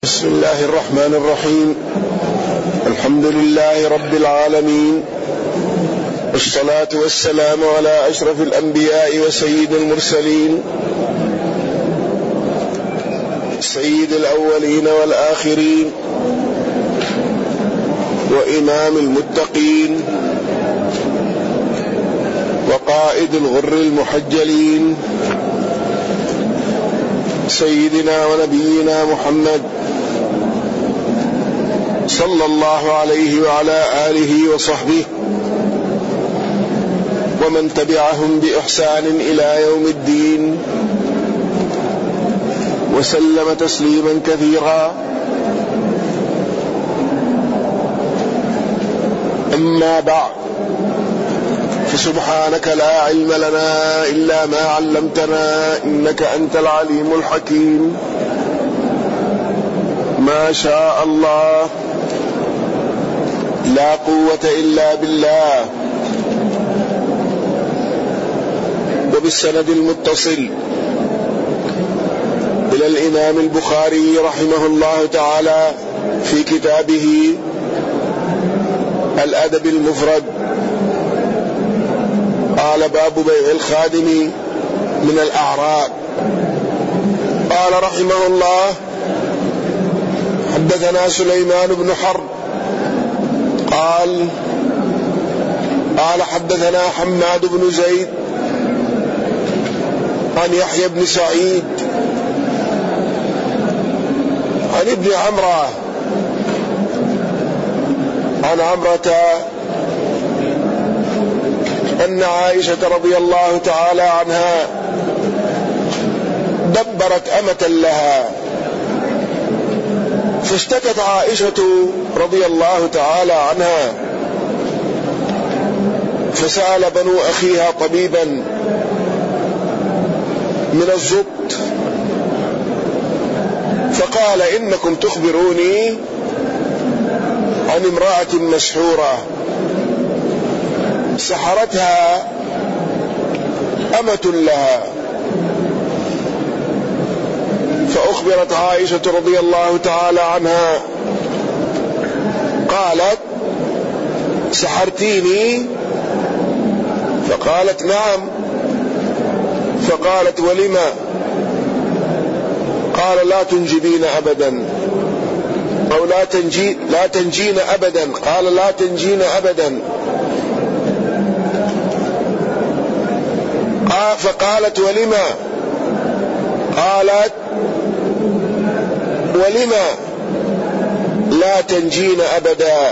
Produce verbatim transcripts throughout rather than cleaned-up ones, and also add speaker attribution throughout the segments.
Speaker 1: بسم الله الرحمن الرحيم. الحمد لله رب العالمين، والصلاة والسلام على أشرف الأنبياء وسيد المرسلين، سيد الأولين والآخرين، وإمام المتقين، وقائد الغر المحجلين، سيدنا ونبينا محمد صلى الله عليه وعلى آله وصحبه ومن تبعهم بإحسان إلى يوم الدين، وسلم تسليما كثيرا. أما بعد، فسبحانك لا علم لنا إلا ما علمتنا، إنك أنت العليم الحكيم. ما شاء الله، لا قوة إلا بالله. وبالسند المتصل إلى الإمام البخاري رحمه الله تعالى في كتابه الأدب المفرد، قال: باب بيع الخادم من الأعراب. قال رحمه الله: حدثنا سليمان بن حرب قال قال حدثنا حماد بن زيد عن يحيى بن سعيد عن ابن عمرة عن عمرة أن عائشة رضي الله تعالى عنها دبرت أمة لها، فاشتكت عائشة رضي الله تعالى عنها، فسأل بنو أخيها طبيبا من الزبط، فقال: إنكم تخبروني عن امرأة مسحورة سحرتها أمة لها. فأخبرت عائشة رضي الله تعالى عنها، قالت: سحرتيني؟ فقالت: نعم. فقالت: ولما؟ قال: لا تنجبين أبدا، أو لا تنجي لا تنجين أبدا. قال: لا تنجين أبدا. فقالت: ولما؟ قالت: ولما لا تنجين أبدا؟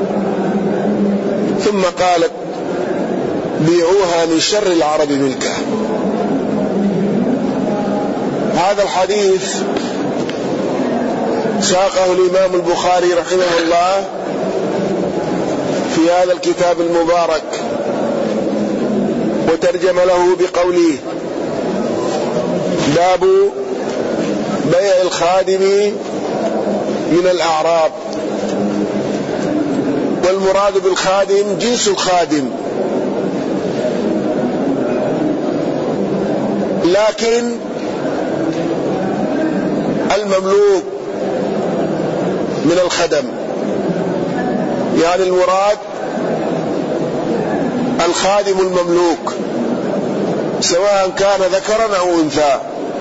Speaker 1: ثم قالت: بيعوها من شر العرب ملكا. هذا الحديث ساقه الإمام البخاري رحمه الله في هذا الكتاب المبارك، وترجم له بقوله: باب بيع الخادم من الأعراب. والمراد بالخادم جنس الخادم، لكن المملوك من الخدم، يعني المراد الخادم المملوك، سواء كان ذكرا أو أنثى.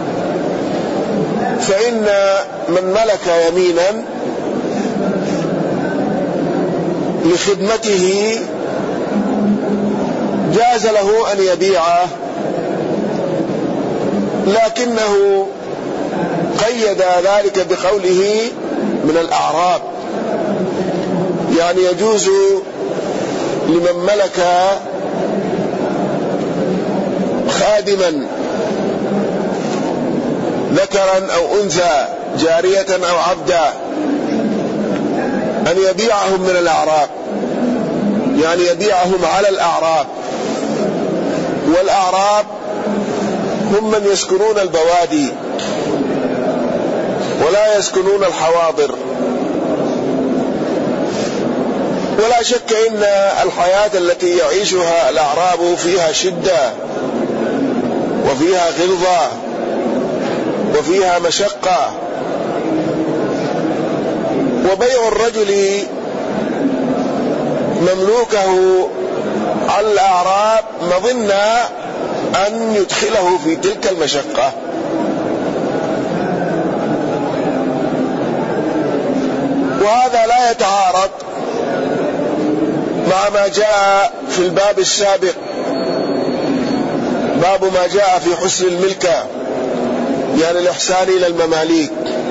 Speaker 1: فإن من ملك يمينا لخدمته جاز له أن يبيعه، لكنه قيد ذلك بقوله من الأعراب، يعني يجوز لمن ملك خادما ذكرا أو أنثى، جارية أو عبدا، أن يبيعهم من الأعراب، يعني يبيعهم على الأعراب. والأعراب هم من يسكنون البوادي ولا يسكنون الحواضر. ولا شك إن الحياة التي يعيشها الأعراب فيها شدة وفيها غلظة وفيها مشقة، وبيع الرجل مملوكه على الأعراب مظنة أن يدخله في تلك المشقة. وهذا لا يتعارض مع ما جاء في الباب السابق، باب ما جاء في حسن الملكة، يعني الإحسان إلى المماليك.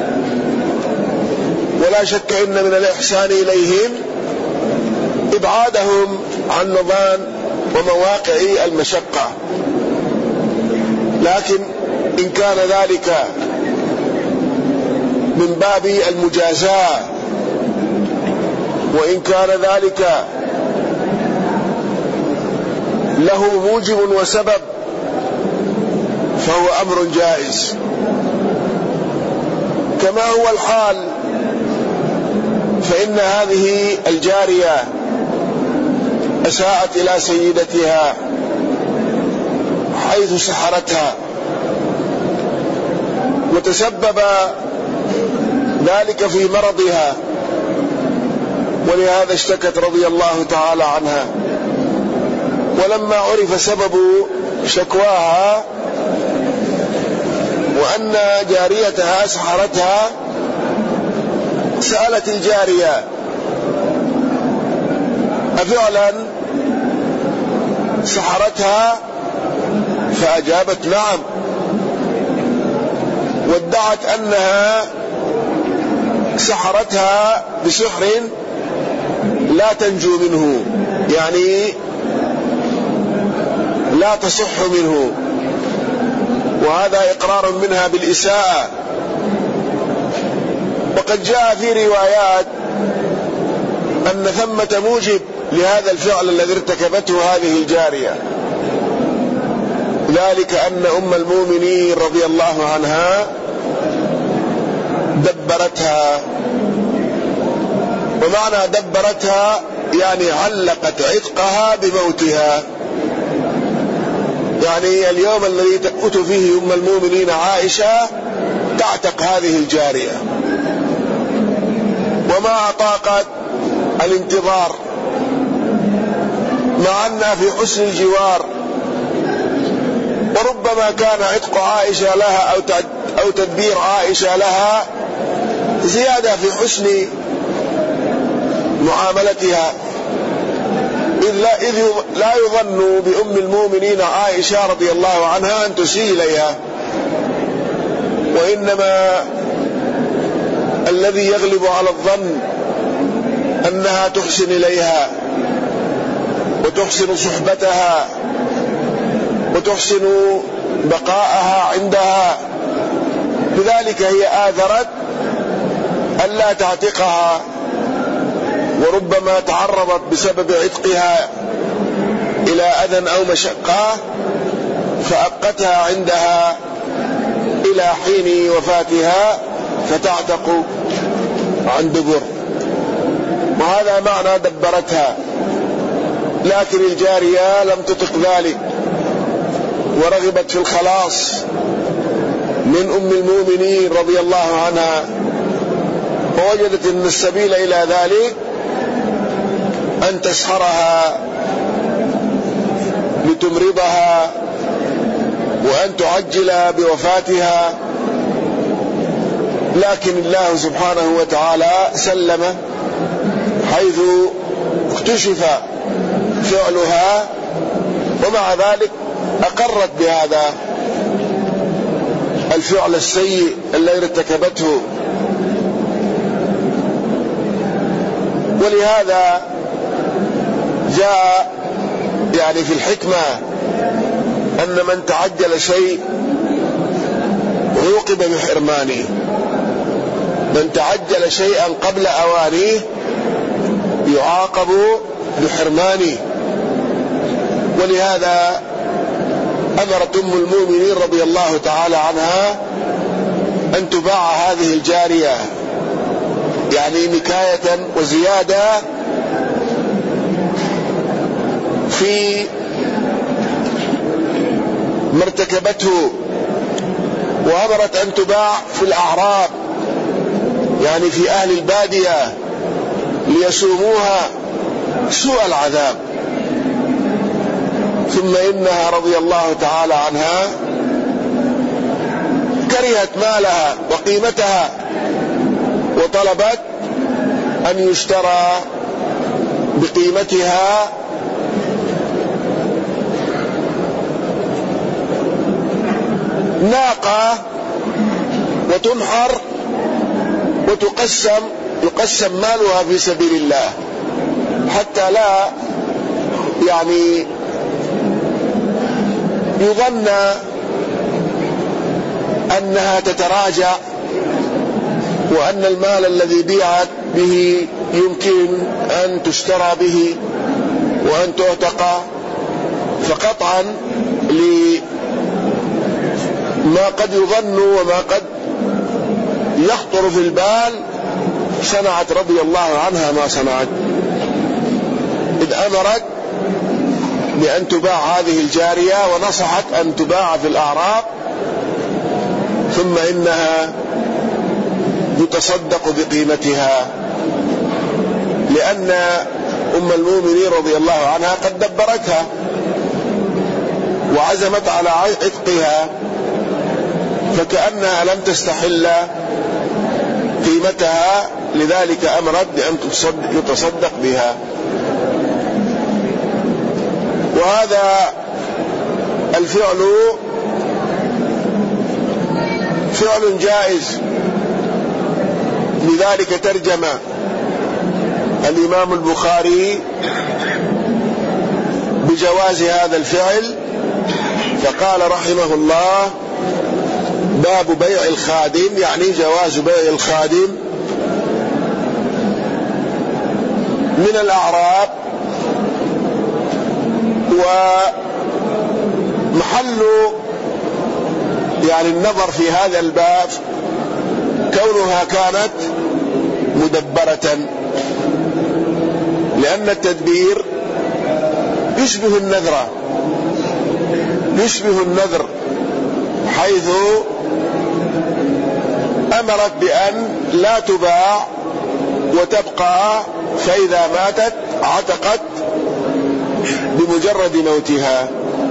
Speaker 1: ولا شك إن من الإحسان إليهم إبعادهم عن نظام ومواقع المشقة، لكن إن كان ذلك من باب المجازاة، وإن كان ذلك له موجب وسبب، فهو أمر جائز. كما هو الحال فإن هذه الجارية أساءت إلى سيدتها حيث سحرتها، وتسبب ذلك في مرضها، ولهذا اشتكت رضي الله تعالى عنها. ولما عرف سبب شكواها وأن جاريتها سحرتها، سألت الجارية: أفعلا سحرتها؟ فأجابت: نعم. وادعت أنها سحرتها بسحر لا تنجو منه، يعني لا تصح منه، وهذا إقرار منها بالإساءة. وقد جاء في روايات أن ثمة موجب لهذا الفعل الذي ارتكبته هذه الجارية، ذلك أن أم المؤمنين رضي الله عنها دبرتها. ومعنى دبرتها يعني علقت عتقها بموتها، يعني اليوم الذي تموت فيه أم المؤمنين عائشة تعتق هذه الجارية، وما طاقت الانتظار، مع أنها في حسن الجوار، وربما كان عتق عائشة لها أو تدبير عائشة لها زيادة في حسن معاملتها، إذ لا, إذ لا يظن بأم المؤمنين عائشة رضي الله عنها أن تسيء إليها، وإنما الذي يغلب على الظن أنها تحسن إليها وتحسن صحبتها وتحسن بقاءها عندها، لذلك هي آثرت ألا تعتقها، وربما تعرضت بسبب عتقها إلى أذى أو مشقة فأبقتها عندها إلى حين وفاتها فتعتق عن دبر، وهذا معنى دبرتها. لكن الجارية لم تطق ذلك، ورغبت في الخلاص من أم المؤمنين رضي الله عنها، ووجدت أن السبيل إلى ذلك أن تسحرها لتمرضها وأن تعجل بوفاتها، لكن الله سبحانه وتعالى سلم حيث اكتشف فعلها، ومع ذلك أقرت بهذا الفعل السيء الذي ارتكبته. ولهذا جاء يعني في الحكمة أن من تعجل شيء عوقب بحرمانه، من تعجل شيئا قبل أوانيه يعاقب بحرمانه. ولهذا أمرت أم المؤمنين رضي الله تعالى عنها أن تباع هذه الجارية، يعني نكاية وزيادة في ما ارتكبته، وأمرت أن تباع في الأعراب، يعني في أهل البادية ليسوموها سوء العذاب. ثم إنها رضي الله تعالى عنها كرهت مالها وقيمتها وطلبت أن يشترى بقيمتها ناقة وتنحر وتقسم يقسم مالها في سبيل الله، حتى لا يعني يظن أنها تتراجع، وأن المال الذي بيعت به يمكن أن تشترى به وأن تعتق. فقطعا لما قد يظن وما قد يخطر في البال صنعت رضي الله عنها ما صنعت، إذ أمرت بأن تباع هذه الجارية ونصحت أن تباع في الأعراب، ثم إنها يتصدق بقيمتها، لأن أم المؤمنين رضي الله عنها قد دبرتها وعزمت على عتقها، فكأنها لم تستحل قيمتها، لذلك أمرت بأن يتصدق بها. وهذا الفعل فعل جائز، لذلك ترجم الإمام البخاري بجواز هذا الفعل، فقال رحمه الله: باب بيع الخادم، يعني جواز بيع الخادم من الأعراب. ومحل يعني النظر في هذا الباب كونها كانت مدبرة، لأن التدبير يشبه النذر يشبه النذر حيث أمرت بأن لا تباع وتبقى، فإذا ماتت عتقت بمجرد موتها.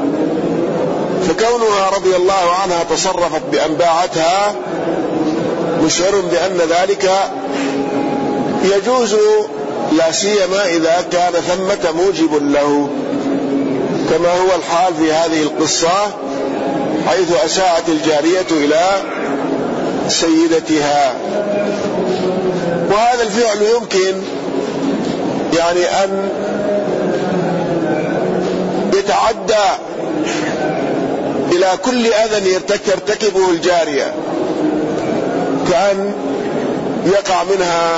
Speaker 1: فكونها رضي الله عنها تصرفت بأن باعتها مشعر بأن ذلك يجوز، لا سيما إذا كان ثمة موجب له، كما هو الحال في هذه القصة حيث أساءت الجارية إلى سيدتها. وهذا الفعل يمكن يعني أن يتعدى إلى كل أذى يرتكبه الجارية، كأن يقع منها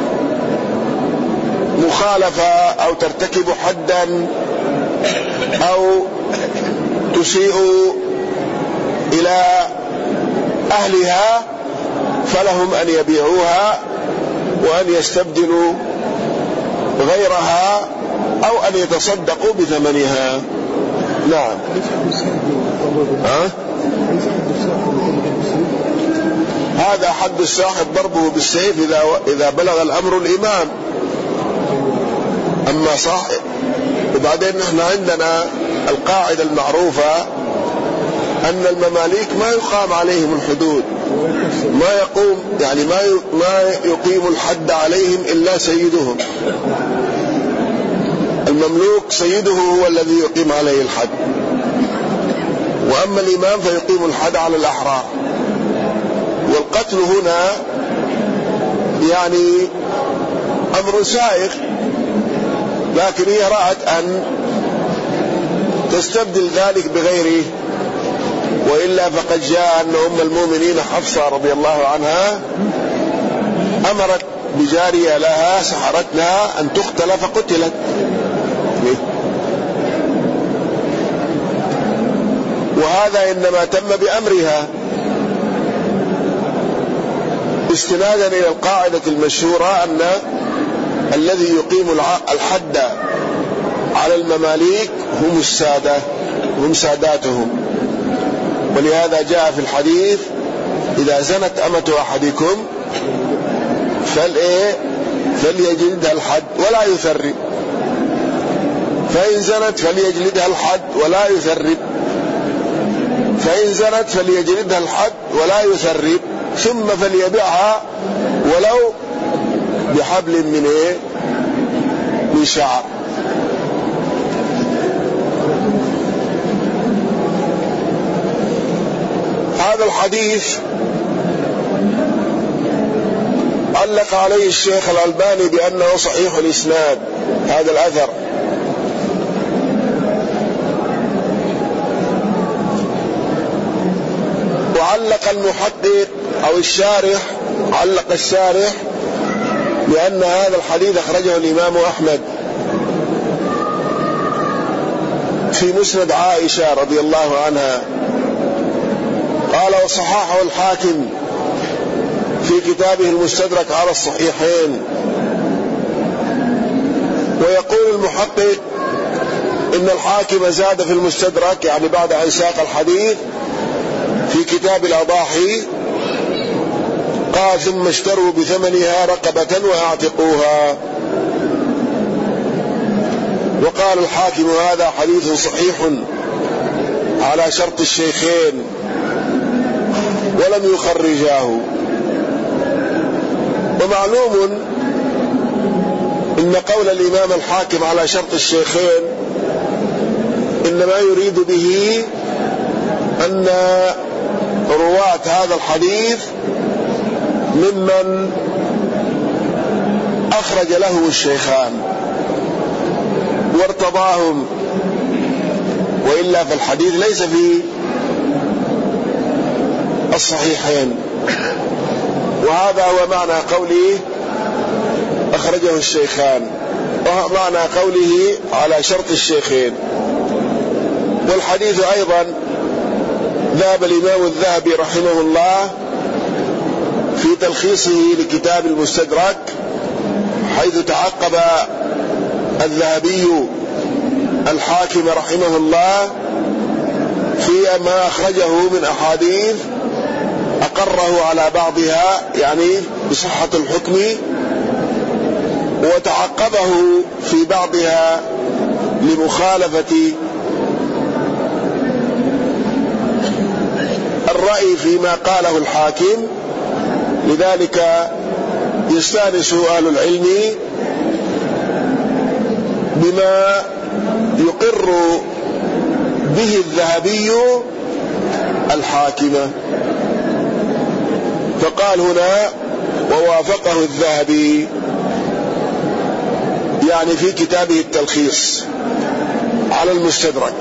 Speaker 1: مخالفة أو ترتكب حدا أو تسيء إلى أهلها، فلهم أن يبيعوها وأن يستبدلوا غيرها أو أن يتصدقوا بثمنها. نعم. ها؟ هذا حد الساحب ضربه بالسيف إذا إذا بلغ الأمر الإمام. أما صاحب، وبعدين نحن عندنا القاعدة المعروفة أن المماليك ما يقام عليهم الحدود، ما يقوم يعني ما ما يقيم الحد عليهم إلا سيدهم. المملوك سيده هو الذي يقيم عليه الحد، وأما الإمام فيقيم الحد على الأحرار. والقتل هنا يعني أمر سائغ، لكن هي رأت أن تستبدل ذلك بغيره، وإلا فقد جاء أن أم المؤمنين حفصة رضي الله عنها أمرت بجارية لها سحرتها أن تقتل فقتلت. وهذا إنما تم بأمرها استنادا إلى القاعدة المشهورة أن الذي يقيم الحد على المماليك هم السادة، هم ساداتهم. ولهذا جاء في الحديث: إذا زنت أمة أحدكم فالإيه فليجلدها الحد ولا يثرب، فإن زنت فليجلدها الحد ولا يثرب، فإن زنت فليجلدها الحد ولا يثرب، ثم فليبيعها ولو بحبل من إيه من شعر. هذا الحديث علق عليه الشيخ الألباني بأنه صحيح الإسناد، هذا الأثر. وعلق المحقق أو الشارح، علق الشارح بأن هذا الحديث أخرجه الإمام أحمد في مسند عائشة رضي الله عنها. قال وصححه الحاكم في كتابه المستدرك على الصحيحين. ويقول المحقق إن الحاكم زاد في المستدرك، يعني بعد أن ساق الحديث في كتاب الأضاحي، قال ثم اشتروا بثمنها رقبة واعتقوها. وقال الحاكم هذا حديث صحيح على شرط الشيخين ولم يخرجاه. ومعلوم إن قول الإمام الحاكم على شرط الشيخين إنما يريد به أن رواة هذا الحديث ممن أخرج له الشيخان وارتضاهم، وإلا فالحديث ليس في الصحيحين. وهذا هو معنى قوله أخرجه الشيخان، ومعنى قوله على شرط الشيخين. والحديث أيضا ذهب الإمام الذهبي رحمه الله في تلخيصه لكتاب المستدرك، حيث تعقب الذهبي الحاكم رحمه الله في ما أخرجه من أحاديث أقره على بعضها، يعني بصحة الحكم، وتعقبه في بعضها لمخالفة الرأي فيما قاله الحاكم. لذلك يستانس أهل العلم بما يقر به الذهبي الحاكم. فقال هنا ووافقه الذهبي، يعني في كتابه التلخيص على المستدرك.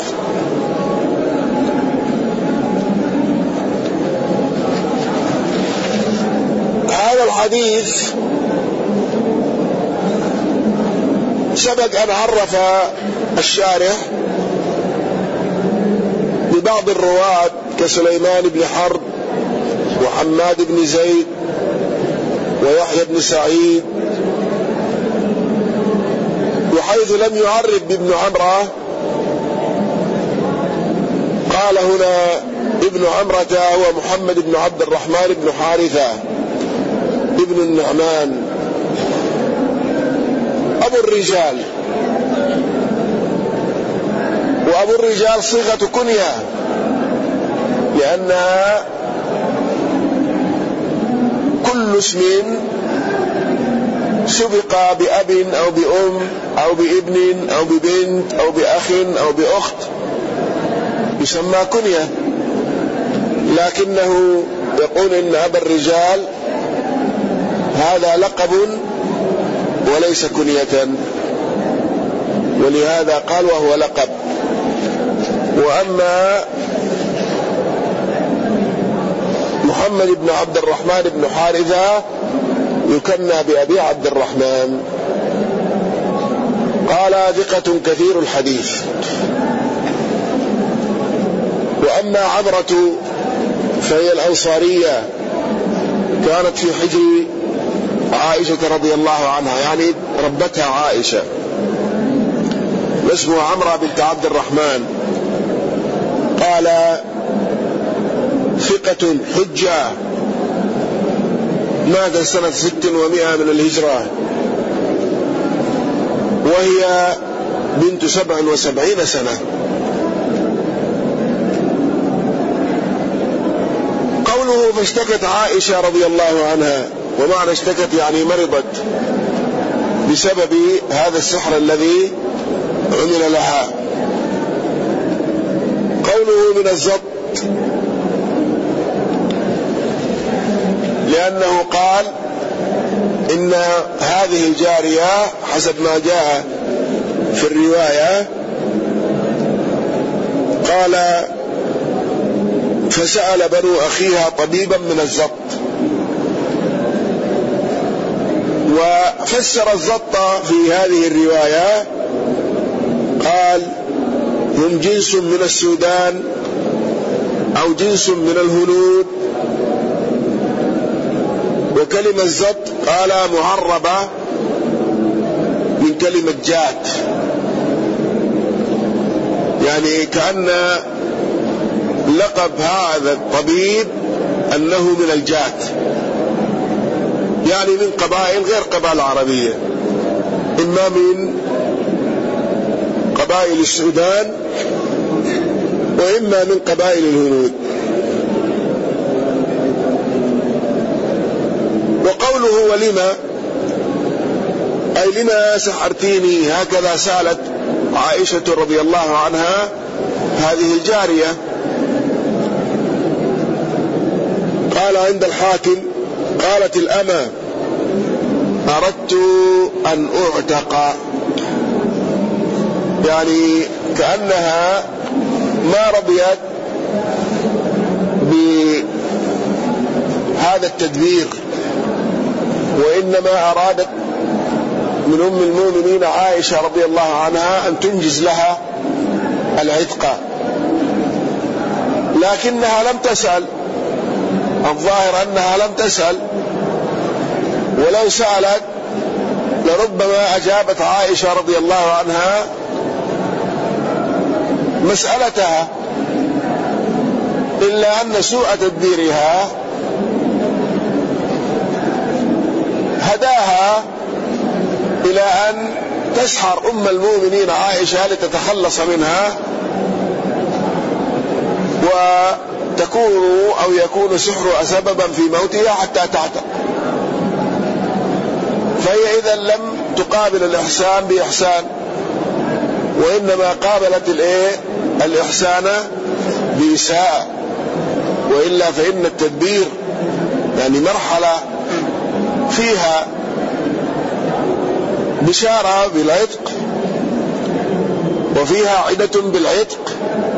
Speaker 1: هذا الحديث سبق أن عرف الشارح ببعض الرواة كسليمان بن حرب وحماد بن زيد ويحيى بن سعيد، وحيث لم يعرف بابن عمرة قال هنا ابن عمرة هو محمد بن عبد الرحمن بن حارثة ابن النعمان أبو الرجال. وأبو الرجال صيغة كنية، لأنها كل اسم سبق بأب أو بأم أو بابن أو ببنت أو بأخ أو بأخت يسمى كنية. لكنه يقول إن أبا الرجال هذا لقب وليس كنية، ولهذا قال وهو لقب. وأما محمد بن عبد الرحمن بن حارثة يكنى بأبي عبد الرحمن. قال ثقة كثير الحديث. وأما عمرة فهي الأنصارية، كانت في حجر عائشة رضي الله عنها، يعني ربتها عائشة، واسمها عمرة بنت عبد الرحمن. قال ثقة حجة، مات سنة ست ومائة من الهجرة، وهي بنت سبع وسبعين سنة. قوله فاشتكت عائشة رضي الله عنها، ومعنى اشتكت يعني مرضت بسبب هذا السحر الذي عمل لها. قوله من الزط لأنه قال إن هذه الجارية حسب ما جاء في الرواية قال فسأل بنو أخيها طبيبا من الزط، وفسر الزط في هذه الرواية قال هم جنس من السودان أو جنس من الهنود، وكلمة زط قال معربة من كلمة جات، يعني كأن لقب هذا الطبيب أنه من الجات، يعني من قبائل غير قبائل عربية، إما من قبائل السودان وإما من قبائل الهنود. وقوله ولما أي لما سحرتيني، هكذا سألت عائشة رضي الله عنها هذه الجارية. قال عند الحاكم قالت الأمة أردت أن أعتق، يعني كأنها ما رضيت بهذا التدبير، وإنما أرادت من أم المؤمنين عائشة رضي الله عنها أن تنجز لها العتق، لكنها لم تسأل. الظاهر أنها لم تسأل، ولو سألت لربما أجابت عائشة رضي الله عنها مسألتها، إلا أن سوء تدبيرها هداها إلى أن تسحر أم المؤمنين عائشة لتتخلص منها، وتكون أو يكون سحرها سببا في موتها حتى تعتق. فهي إذا لم تقابل الإحسان بإحسان، وإنما قابلت الإيه الإحسان بإساءة، وإلا فإن التدبير يعني مرحلة فيها بشارة بالعتق، وفيها عدة بالعتق،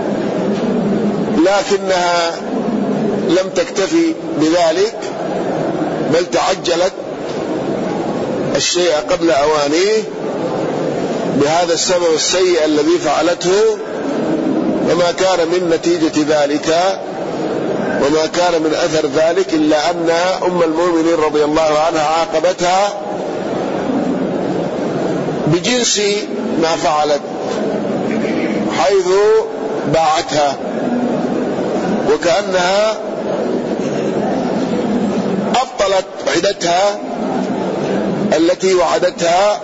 Speaker 1: لكنها لم تكتفي بذلك، بل تعجلت الشيء قبل أوانيه بهذا السبب السيء الذي فعلته، وما كان من نتيجة ذلك وما كان من أثر ذلك إلا أن أم المؤمنين رضي الله عنها عاقبتها بجنس ما فعلت، حيث باعتها، وكأنها أبطلت عدتها التي وعدتها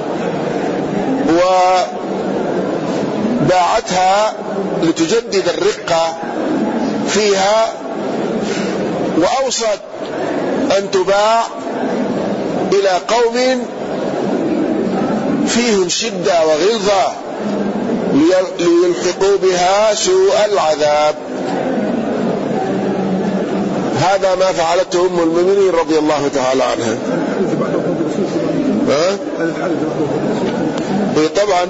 Speaker 1: وباعتها لتجدد الرقة فيها، وأوصت أن تباع إلى قوم فيهم شدة وغلظة ليلحقوا بها سوء العذاب. هذا ما فعلته أم المؤمنين رضي الله تعالى عنها. ها؟ طبعا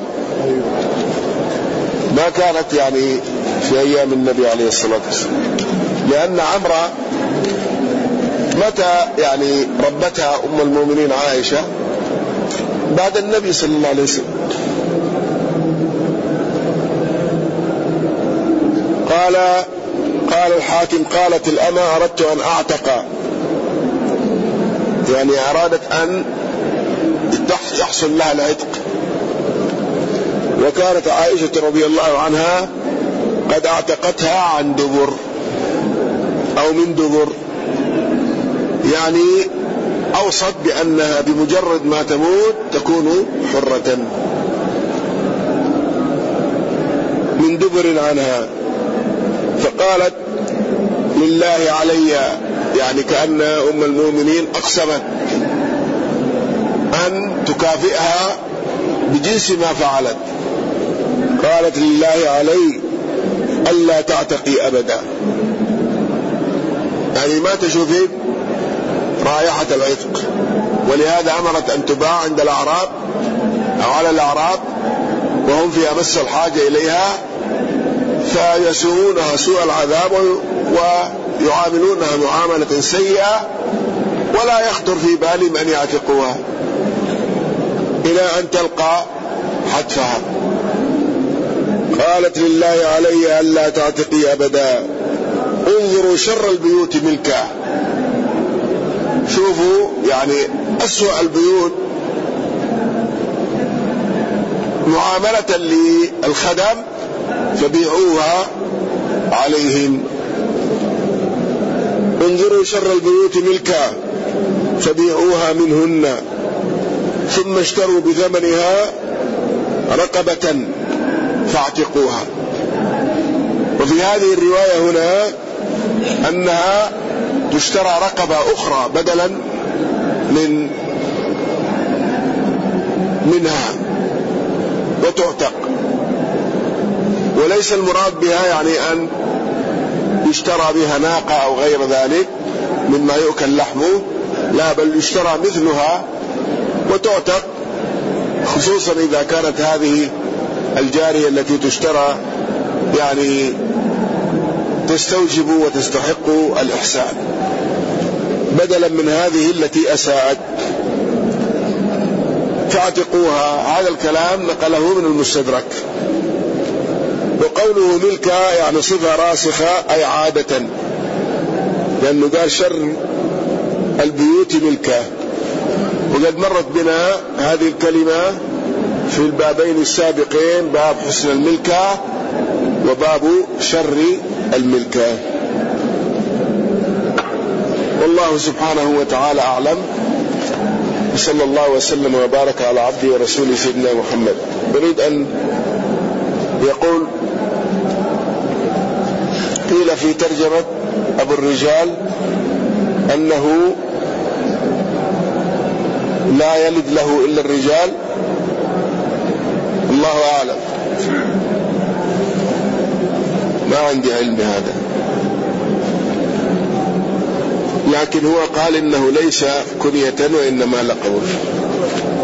Speaker 1: ما كانت يعني في أيام النبي عليه الصلاة والسلام، لأن عمرة متى يعني ربتها أم المؤمنين عائشة بعد النبي صلى الله عليه وسلم. قال قال الحاكم قالت الأمة أردت أن أعتق، يعني أرادت أن يحصل لها العتق. وكانت عائشة رضي الله عنها قد اعتقتها عن دبر أو من دبر، يعني أوصت بأنها بمجرد ما تموت تكون حرة من دبر عنها. فقالت لله علي، يعني كأن أم المؤمنين أقسمت أن تكافئها بجنس ما فعلت. قالت لله علي ألا تعتقي أبدا، يعني ما تشوفين رائحة العتق، ولهذا أمرت أن تباع عند الأعراب أو على الأعراب وهم في أمس الحاجة إليها، فيسومونها سوء العذاب ويعاملونها معاملة سيئة، ولا يخطر في بالهم أن يعتقوها إلى أن تلقى حتفها. قالت لله علي ألا تعتقي أبدا. انظروا شر البيوت ملكا، شوفوا يعني أسوأ البيوت معاملة للخدم فبيعوها عليهم. انظروا شر البيوت ملكا فبيعوها منهن ثم اشتروا بثمنها رقبة فاعتقوها. وفي هذه الرواية هنا أنها تشترى رقبة أخرى بدلا من منها وتعتق، وليس المراد بها يعني أن يشترى بها ناقة أو غير ذلك مما يؤكل لحمه، لا، بل يشترى مثلها وتعتق، خصوصا إذا كانت هذه الجارية التي تشترى يعني تستوجب وتستحق الإحسان بدلا من هذه التي أساءت، فاعتقوها. هذا الكلام نقله من المستدرك. وقوله ملكا يعني صفة راسخة أي عادة، لأنه قال شر البيوت ملكا. وقد مرت بنا هذه الكلمة في البابين السابقين، باب حسن الملكة وباب شر الملكة. والله سبحانه وتعالى أعلم، صلى الله وسلم وبارك على عبده ورسوله سيدنا محمد. يريد أن يقول قيل في ترجمة أبو الرجال أنه لا يلد له إلا الرجال، الله أعلم، ما عندي علم بهذا، لكن هو قال إنه ليس كنية وإنما لقب.